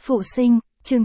Phụ sinh, chương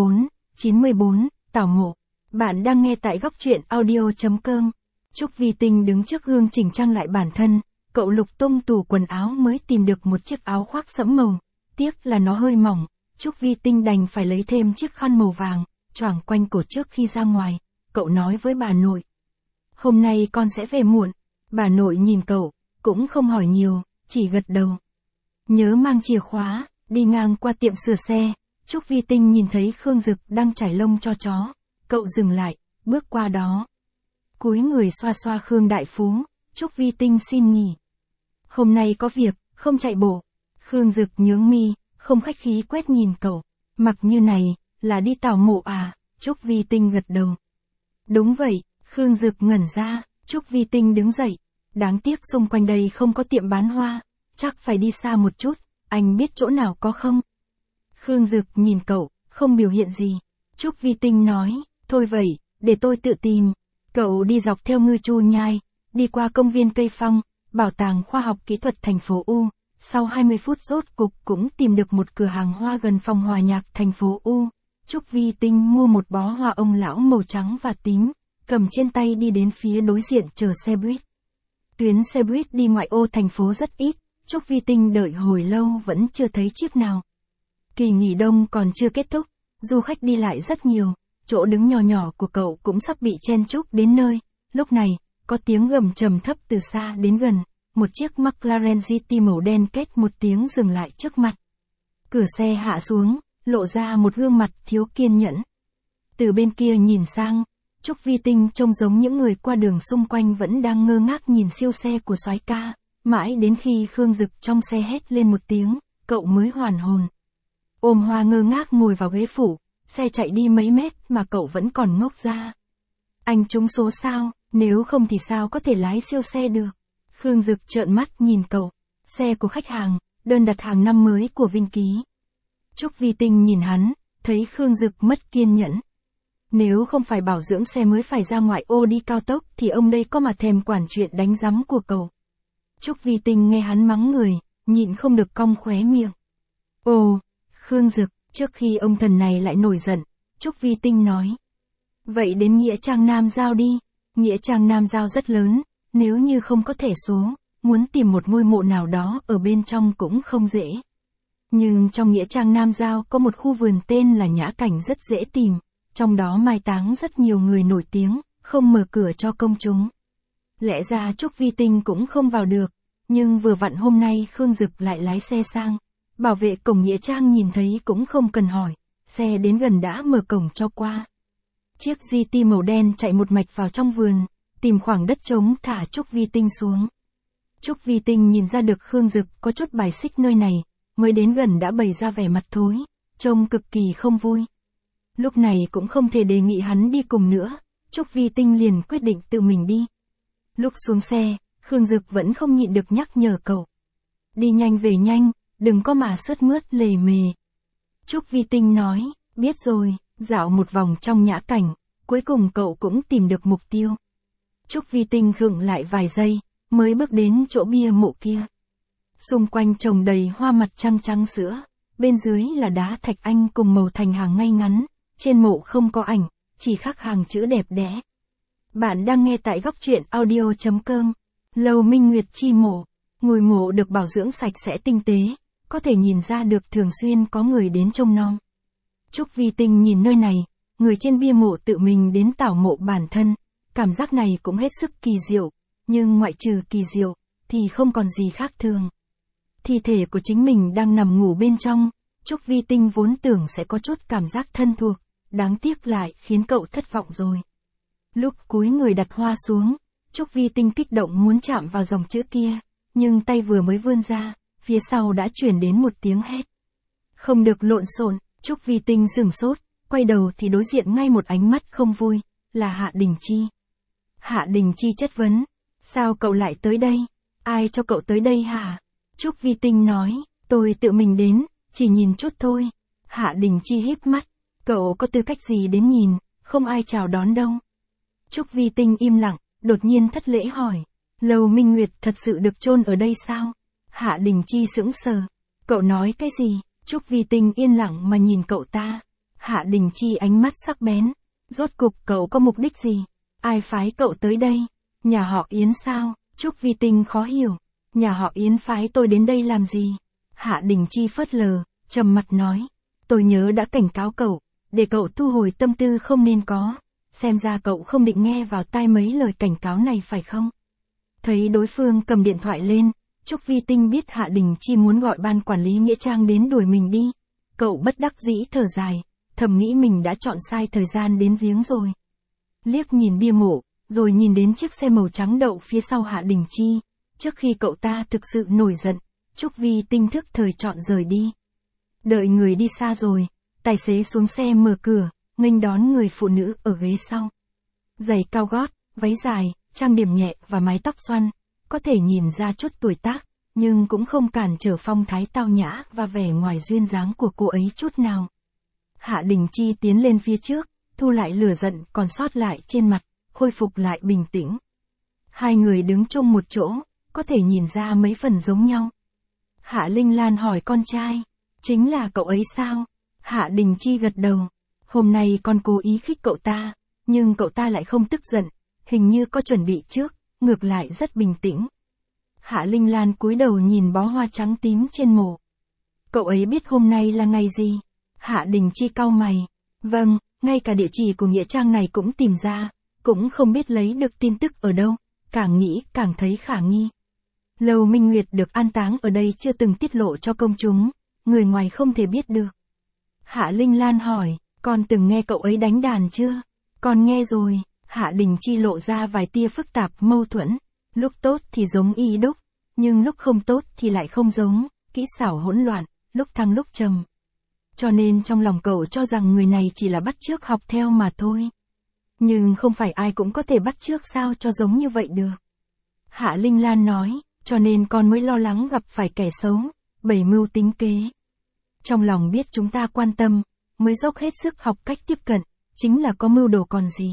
94, tảo mộ. Bạn đang nghe tại góc truyện audio.com. Trúc Vi Tinh đứng trước gương chỉnh trang lại bản thân, cậu lục tung tủ quần áo mới tìm được một chiếc áo khoác sẫm màu, tiếc là nó hơi mỏng, Trúc Vi Tinh đành phải lấy thêm chiếc khăn màu vàng, choàng quanh cổ trước khi ra ngoài. Cậu nói với bà nội: "Hôm nay con sẽ về muộn." Bà nội nhìn cậu, cũng không hỏi nhiều, chỉ gật đầu. Nhớ mang chìa khóa. Đi ngang qua tiệm sửa xe, Trúc Vi Tinh nhìn thấy Khương Dực đang trải lông cho chó. Cậu dừng lại, bước qua đó. Cúi người xoa xoa Khương Đại Phú. Trúc Vi Tinh xin nghỉ. "Hôm nay có việc, không chạy bộ." Khương Dực nhướng mi, không khách khí quét nhìn cậu. "Mặc như này, là đi tảo mộ à?" Trúc Vi Tinh gật đầu. "Đúng vậy." Khương Dực ngẩn ra. Trúc Vi Tinh đứng dậy. "Đáng tiếc xung quanh đây không có tiệm bán hoa, chắc phải đi xa một chút. Anh biết chỗ nào có không?" Khương Dực nhìn cậu, không biểu hiện gì. Trúc Vi Tinh nói: "Thôi vậy, để tôi tự tìm." Cậu đi dọc theo Ngư Chu Nhai, đi qua công viên Cây Phong, bảo tàng khoa học kỹ thuật thành phố U. Sau 20 phút rốt cục cũng tìm được một cửa hàng hoa gần phòng hòa nhạc thành phố U. Trúc Vi Tinh mua một bó hoa ông lão màu trắng và tím, cầm trên tay đi đến phía đối diện chờ xe buýt. Tuyến xe buýt đi ngoại ô thành phố rất ít, Trúc Vi Tinh đợi hồi lâu vẫn chưa thấy chiếc nào. Kỳ nghỉ đông còn chưa kết thúc, du khách đi lại rất nhiều, chỗ đứng nhỏ nhỏ của cậu cũng sắp bị chen chúc đến nơi. Lúc này, có tiếng gầm trầm thấp từ xa đến gần, một chiếc McLaren GT màu đen két một tiếng dừng lại trước mặt. Cửa xe hạ xuống, lộ ra một gương mặt thiếu kiên nhẫn. Từ bên kia nhìn sang, Trúc Vi Tinh trông giống những người qua đường xung quanh vẫn đang ngơ ngác nhìn siêu xe của soái ca. Mãi đến khi Khương Dực trong xe hét lên một tiếng, cậu mới hoàn hồn. Ôm hoa ngơ ngác ngồi vào ghế phụ, xe chạy đi mấy mét mà cậu vẫn còn ngốc ra. Anh trúng số sao, nếu không thì sao có thể lái siêu xe được? Khương Dực trợn mắt nhìn cậu. Xe của khách hàng, đơn đặt hàng năm mới của Vinh Ký. Trúc Vi Tinh nhìn hắn, thấy Khương Dực mất kiên nhẫn. Nếu không phải bảo dưỡng xe mới phải ra ngoại ô đi cao tốc thì ông đây có mà thèm quản chuyện đánh giấm của cậu. Trúc Vi Tinh nghe hắn mắng người, nhịn không được cong khóe miệng. "Ồ, Khương Dực." Trước khi ông thần này lại nổi giận, Trúc Vi Tinh nói: "Vậy đến Nghĩa Trang Nam Giao đi." Nghĩa Trang Nam Giao rất lớn, nếu như không có thẻ số, muốn tìm một ngôi mộ nào đó ở bên trong cũng không dễ. Nhưng trong Nghĩa Trang Nam Giao có một khu vườn tên là Nhã Cảnh rất dễ tìm, trong đó mai táng rất nhiều người nổi tiếng, không mở cửa cho công chúng. Lẽ ra Trúc Vi Tinh cũng không vào được, nhưng vừa vặn hôm nay Khương Dực lại lái xe sang. Bảo vệ cổng Nghĩa Trang nhìn thấy cũng không cần hỏi, xe đến gần đã mở cổng cho qua. Chiếc GT màu đen chạy một mạch vào trong vườn, tìm khoảng đất trống thả Trúc Vi Tinh xuống. Trúc Vi Tinh nhìn ra được Khương Dực có chút bài xích nơi này, mới đến gần đã bày ra vẻ mặt thối, trông cực kỳ không vui. Lúc này cũng không thể đề nghị hắn đi cùng nữa, Trúc Vi Tinh liền quyết định tự mình đi. Lúc xuống xe, Khương Dực vẫn không nhịn được nhắc nhở cậu: "Đi nhanh về nhanh, đừng có mà sướt mướt lề mề." Trúc Vi Tinh nói: "Biết rồi." Dạo một vòng trong Nhã Cảnh, cuối cùng cậu cũng tìm được mục tiêu. Trúc Vi Tinh khựng lại vài giây, mới bước đến chỗ bia mộ kia. Xung quanh trồng đầy hoa mặt trăng trắng sữa, bên dưới là đá thạch anh cùng màu thành hàng ngay ngắn, trên mộ không có ảnh, chỉ khắc hàng chữ đẹp đẽ. Bạn đang nghe tại góc truyện audio.com. Lầu Minh Nguyệt chi mộ. Ngôi mộ được bảo dưỡng sạch sẽ tinh tế, có thể nhìn ra được thường xuyên có người đến trông nom. Trúc Vi Tinh nhìn nơi này, người trên bia mộ tự mình đến tảo mộ bản thân, cảm giác này cũng hết sức kỳ diệu, nhưng ngoại trừ kỳ diệu, thì không còn gì khác thường. Thi thể của chính mình đang nằm ngủ bên trong, Trúc Vi Tinh vốn tưởng sẽ có chút cảm giác thân thuộc, đáng tiếc lại khiến cậu thất vọng rồi. Lúc cúi người đặt hoa xuống, Trúc Vi Tinh kích động muốn chạm vào dòng chữ kia, nhưng tay vừa mới vươn ra, phía sau đã truyền đến một tiếng hét. "Không được lộn xộn." Trúc Vi Tinh sửng sốt, quay đầu thì đối diện ngay một ánh mắt không vui, là Hạ Đình Chi. Hạ Đình Chi chất vấn: "Sao cậu lại tới đây? Ai cho cậu tới đây hả?" Trúc Vi Tinh nói: "Tôi tự mình đến, chỉ nhìn chút thôi." Hạ Đình Chi híp mắt: "Cậu có tư cách gì đến nhìn, không ai chào đón đâu." Trúc Vi Tinh im lặng, đột nhiên thất lễ hỏi: "Lầu Minh Nguyệt thật sự được chôn ở đây sao?" Hạ Đình Chi sững sờ: "Cậu nói cái gì?" Trúc Vi Tinh yên lặng mà nhìn cậu ta. Hạ Đình Chi ánh mắt sắc bén. Rốt cục cậu có mục đích gì? Ai phái cậu tới đây? Nhà họ Yến sao? Trúc Vi Tinh khó hiểu. Nhà họ Yến phái tôi đến đây làm gì? Hạ Đình Chi phớt lờ, trầm mặt nói. Tôi nhớ đã cảnh cáo cậu, để cậu thu hồi tâm tư không nên có. Xem ra cậu không định nghe vào tai mấy lời cảnh cáo này phải không? Thấy đối phương cầm điện thoại lên, Trúc Vi Tinh biết Hạ Đình Chi muốn gọi ban quản lý nghĩa trang đến đuổi mình đi. Cậu bất đắc dĩ thở dài, thầm nghĩ mình đã chọn sai thời gian đến viếng rồi. Liếc nhìn bia mộ, rồi nhìn đến chiếc xe màu trắng đậu phía sau Hạ Đình Chi. Trước khi cậu ta thực sự nổi giận, Trúc Vi Tinh thức thời chọn rời đi. Đợi người đi xa rồi, tài xế xuống xe mở cửa, nghênh đón người phụ nữ ở ghế sau. Giày cao gót, váy dài, trang điểm nhẹ và mái tóc xoăn, có thể nhìn ra chút tuổi tác, nhưng cũng không cản trở phong thái tao nhã và vẻ ngoài duyên dáng của cô ấy chút nào. Hạ Đình Chi tiến lên phía trước, thu lại lửa giận còn sót lại trên mặt, khôi phục lại bình tĩnh. Hai người đứng chung một chỗ, có thể nhìn ra mấy phần giống nhau. Hạ Linh Lan hỏi con trai, chính là cậu ấy sao? Hạ Đình Chi gật đầu. Hôm nay con cố ý khích cậu ta, nhưng cậu ta lại không tức giận, hình như có chuẩn bị trước, ngược lại rất bình tĩnh. Hạ Linh Lan cúi đầu nhìn bó hoa trắng tím trên mộ. Cậu ấy biết hôm nay là ngày gì? Hạ Đình Chi cau mày. Vâng, ngay cả địa chỉ của nghĩa trang này cũng tìm ra, cũng không biết lấy được tin tức ở đâu, càng nghĩ càng thấy khả nghi. Lầu Minh Nguyệt được an táng ở đây chưa từng tiết lộ cho công chúng, người ngoài không thể biết được. Hạ Linh Lan hỏi, con từng nghe cậu ấy đánh đàn chưa? Con nghe rồi. Hạ Đình Chi lộ ra vài tia phức tạp mâu thuẫn. Lúc tốt thì giống y đúc, nhưng lúc không tốt thì lại không giống, kỹ xảo hỗn loạn, lúc thăng lúc trầm. Cho nên trong lòng cậu cho rằng người này chỉ là bắt chước học theo mà thôi. Nhưng không phải ai cũng có thể bắt chước sao cho giống như vậy được. Hạ Linh Lan nói, cho nên con mới lo lắng gặp phải kẻ xấu, bày mưu tính kế. Trong lòng biết chúng ta quan tâm, mới dốc hết sức học cách tiếp cận, chính là có mưu đồ còn gì.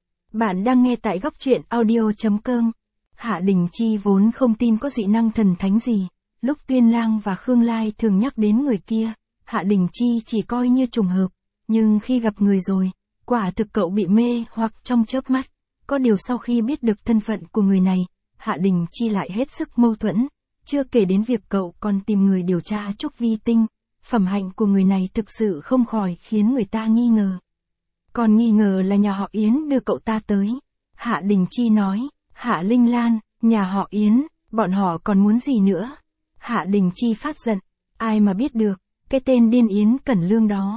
Bạn đang nghe tại góc truyện audio.com. Hạ Đình Chi vốn không tin có dị năng thần thánh gì. Lúc Tuyên Lang và Khương Lai thường nhắc đến người kia, Hạ Đình Chi chỉ coi như trùng hợp. Nhưng khi gặp người rồi, quả thực cậu bị mê hoặc trong chớp mắt. Có điều sau khi biết được thân phận của người này, Hạ Đình Chi lại hết sức mâu thuẫn. Chưa kể đến việc cậu còn tìm người điều tra Trúc Vi Tinh. Phẩm hạnh của người này thực sự không khỏi khiến người ta nghi ngờ. Còn nghi ngờ là nhà họ Yến đưa cậu ta tới. Hạ Đình Chi nói, Hạ Linh Lan, nhà họ Yến, bọn họ còn muốn gì nữa? Hạ Đình Chi phát giận, ai mà biết được, cái tên điên Yến Cẩn Lương đó.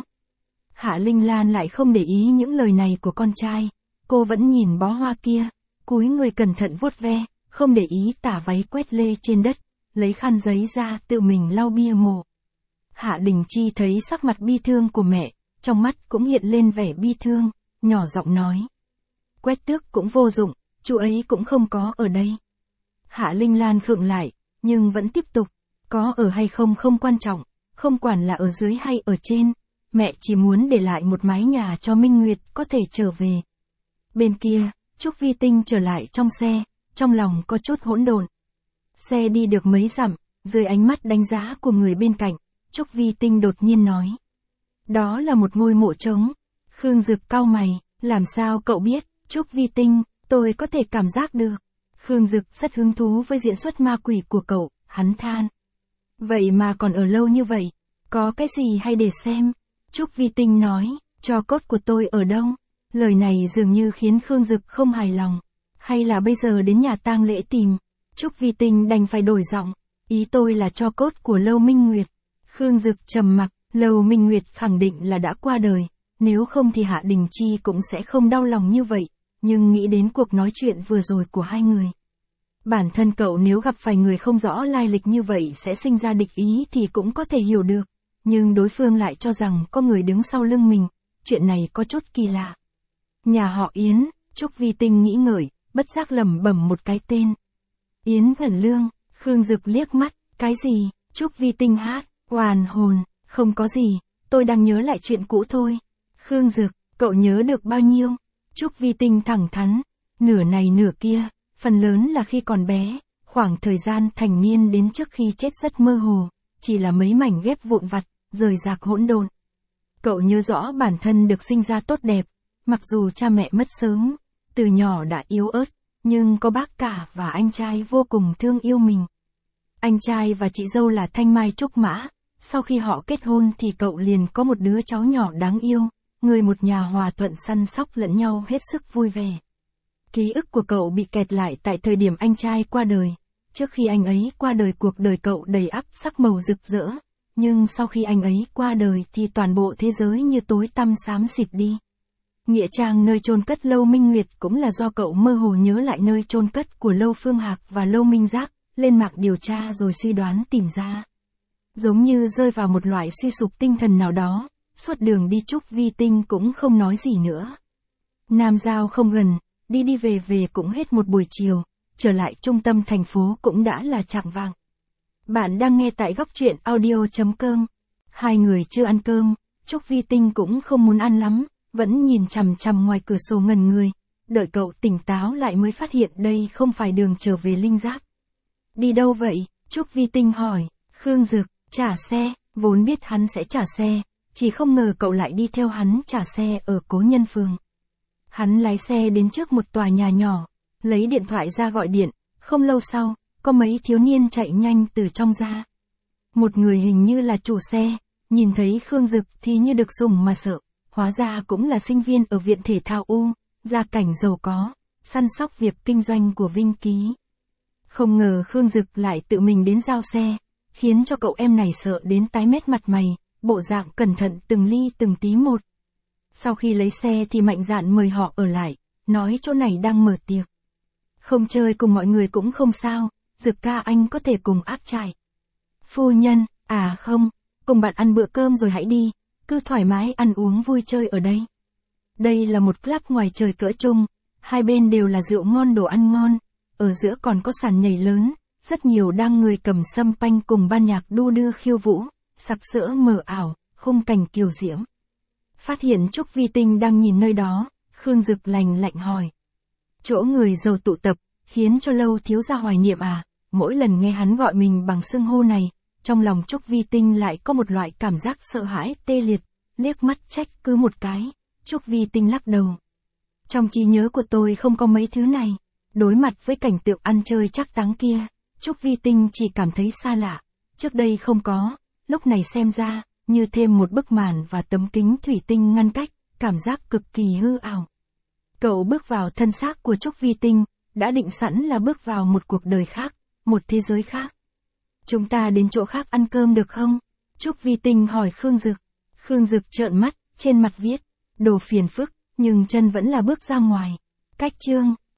Hạ Linh Lan lại không để ý những lời này của con trai, cô vẫn nhìn bó hoa kia, cúi người cẩn thận vuốt ve, không để ý tả váy quét lê trên đất, lấy khăn giấy ra tự mình lau bia mộ. Hạ Đình Chi thấy sắc mặt bi thương của mẹ, trong mắt cũng hiện lên vẻ bi thương, nhỏ giọng nói. Quét tước cũng vô dụng, chú ấy cũng không có ở đây. Hạ Linh Lan khựng lại, nhưng vẫn tiếp tục, có ở hay không không quan trọng, không quản là ở dưới hay ở trên, mẹ chỉ muốn để lại một mái nhà cho Minh Nguyệt có thể trở về. Bên kia, Trúc Vi Tinh trở lại trong xe, trong lòng có chút hỗn độn. Xe đi được mấy dặm, dưới ánh mắt đánh giá của người bên cạnh, Trúc Vi Tinh đột nhiên nói. Đó là một ngôi mộ trống. Khương Dực cau mày, làm sao cậu biết? Trúc Vi Tinh, tôi có thể cảm giác được. Khương Dực rất hứng thú với diễn xuất ma quỷ của cậu, hắn than. Vậy mà còn ở lâu như vậy, có cái gì hay để xem? Trúc Vi Tinh nói, tro cốt của tôi ở đâu? Lời này dường như khiến Khương Dực không hài lòng. Hay là bây giờ đến nhà tang lễ tìm? Trúc Vi Tinh đành phải đổi giọng. Ý tôi là tro cốt của Lâu Minh Nguyệt. Khương Dực trầm mặc, Lâu Minh Nguyệt khẳng định là đã qua đời. Nếu không thì Hạ Đình Chi cũng sẽ không đau lòng như vậy. Nhưng nghĩ đến cuộc nói chuyện vừa rồi của hai người. Bản thân cậu nếu gặp phải người không rõ lai lịch như vậy sẽ sinh ra địch ý thì cũng có thể hiểu được. Nhưng đối phương lại cho rằng có người đứng sau lưng mình. Chuyện này có chút kỳ lạ. Nhà họ Yến, Trúc Vi Tinh nghĩ ngợi, bất giác lẩm bẩm một cái tên. Yến Cẩn Lương, Khương Dực liếc mắt, cái gì? Trúc Vi Tinh hát, hoàn hồn, không có gì, tôi đang nhớ lại chuyện cũ thôi. Khương Dực, cậu nhớ được bao nhiêu? Trúc Vi Tinh thẳng thắn, nửa này nửa kia, phần lớn là khi còn bé, khoảng thời gian thành niên đến trước khi chết rất mơ hồ, chỉ là mấy mảnh ghép vụn vặt, rời rạc hỗn độn. Cậu nhớ rõ bản thân được sinh ra tốt đẹp, mặc dù cha mẹ mất sớm, từ nhỏ đã yếu ớt, nhưng có bác cả và anh trai vô cùng thương yêu mình. Anh trai và chị dâu là Thanh Mai Trúc Mã, sau khi họ kết hôn thì cậu liền có một đứa cháu nhỏ đáng yêu, người một nhà hòa thuận săn sóc lẫn nhau hết sức vui vẻ. Ký ức của cậu bị kẹt lại tại thời điểm anh trai qua đời. Trước khi anh ấy qua đời cuộc đời cậu đầy ắp sắc màu rực rỡ, nhưng sau khi anh ấy qua đời thì toàn bộ thế giới như tối tăm xám xịt đi. Nghĩa trang nơi chôn cất Lâu Minh Nguyệt cũng là do cậu mơ hồ nhớ lại nơi chôn cất của Lâu Phương Hạc và Lâu Minh Giác, lên mạng điều tra rồi suy đoán tìm ra. Giống như rơi vào một loại suy sụp tinh thần nào đó, suốt đường đi Trúc Vi Tinh cũng không nói gì nữa. Nam Giao không gần, đi về cũng hết một buổi chiều, trở lại trung tâm thành phố cũng đã là chạng vạng. Bạn đang nghe tại góc truyện audio.com. Hai người chưa ăn cơm, Trúc Vi Tinh cũng không muốn ăn lắm, vẫn nhìn chằm chằm ngoài cửa sổ ngẩn người, đợi cậu tỉnh táo lại mới phát hiện đây không phải đường trở về Linh Giác. Đi đâu vậy? Trúc Vi Tinh hỏi. Khương Dực, trả xe, vốn biết hắn sẽ trả xe, chỉ không ngờ cậu lại đi theo hắn trả xe ở Cố Nhân Phường. Hắn lái xe đến trước một tòa nhà nhỏ, lấy điện thoại ra gọi điện, không lâu sau, có mấy thiếu niên chạy nhanh từ trong ra. Một người hình như là chủ xe, nhìn thấy Khương Dực thì như được sủng mà sợ, hóa ra cũng là sinh viên ở viện thể thao U, gia cảnh giàu có, săn sóc việc kinh doanh của Vinh Ký. Không ngờ Khương Dực lại tự mình đến giao xe, khiến cho cậu em này sợ đến tái mét mặt mày, bộ dạng cẩn thận từng ly từng tí một. Sau khi lấy xe thì mạnh dạn mời họ ở lại, nói chỗ này đang mở tiệc. Không chơi cùng mọi người cũng không sao, Dực ca anh có thể cùng áp trải. Phu nhân, à không, cùng bạn ăn bữa cơm rồi hãy đi, cứ thoải mái ăn uống vui chơi ở đây. Đây là một club ngoài trời cỡ trung, hai bên đều là rượu ngon đồ ăn ngon, ở giữa còn có sàn nhảy lớn, rất nhiều đang người cầm sâm panh cùng ban nhạc đu đưa khiêu vũ, sặc sỡ mờ ảo, khung cảnh kiều diễm. Phát hiện Trúc Vi Tinh đang nhìn nơi đó, Khương Dực lạnh lạnh hỏi. Chỗ người giàu tụ tập, khiến cho Lâu thiếu gia hoài niệm à? Mỗi lần nghe hắn gọi mình bằng xưng hô này, trong lòng Trúc Vi Tinh lại có một loại cảm giác sợ hãi tê liệt, liếc mắt trách cứ một cái, Trúc Vi Tinh lắc đầu. Trong trí nhớ của tôi không có mấy thứ này, đối mặt với cảnh tượng ăn chơi trác táng kia, Trúc Vi Tinh chỉ cảm thấy xa lạ, trước đây không có, lúc này xem ra, như thêm một bức màn và tấm kính thủy tinh ngăn cách, cảm giác cực kỳ hư ảo. Cậu bước vào thân xác của Trúc Vi Tinh, đã định sẵn là bước vào một cuộc đời khác, một thế giới khác. Chúng ta đến chỗ khác ăn cơm được không? Trúc Vi Tinh hỏi Khương Dực. Khương Dực trợn mắt, trên mặt viết, đồ phiền phức, nhưng chân vẫn là bước ra ngoài. Cách chương.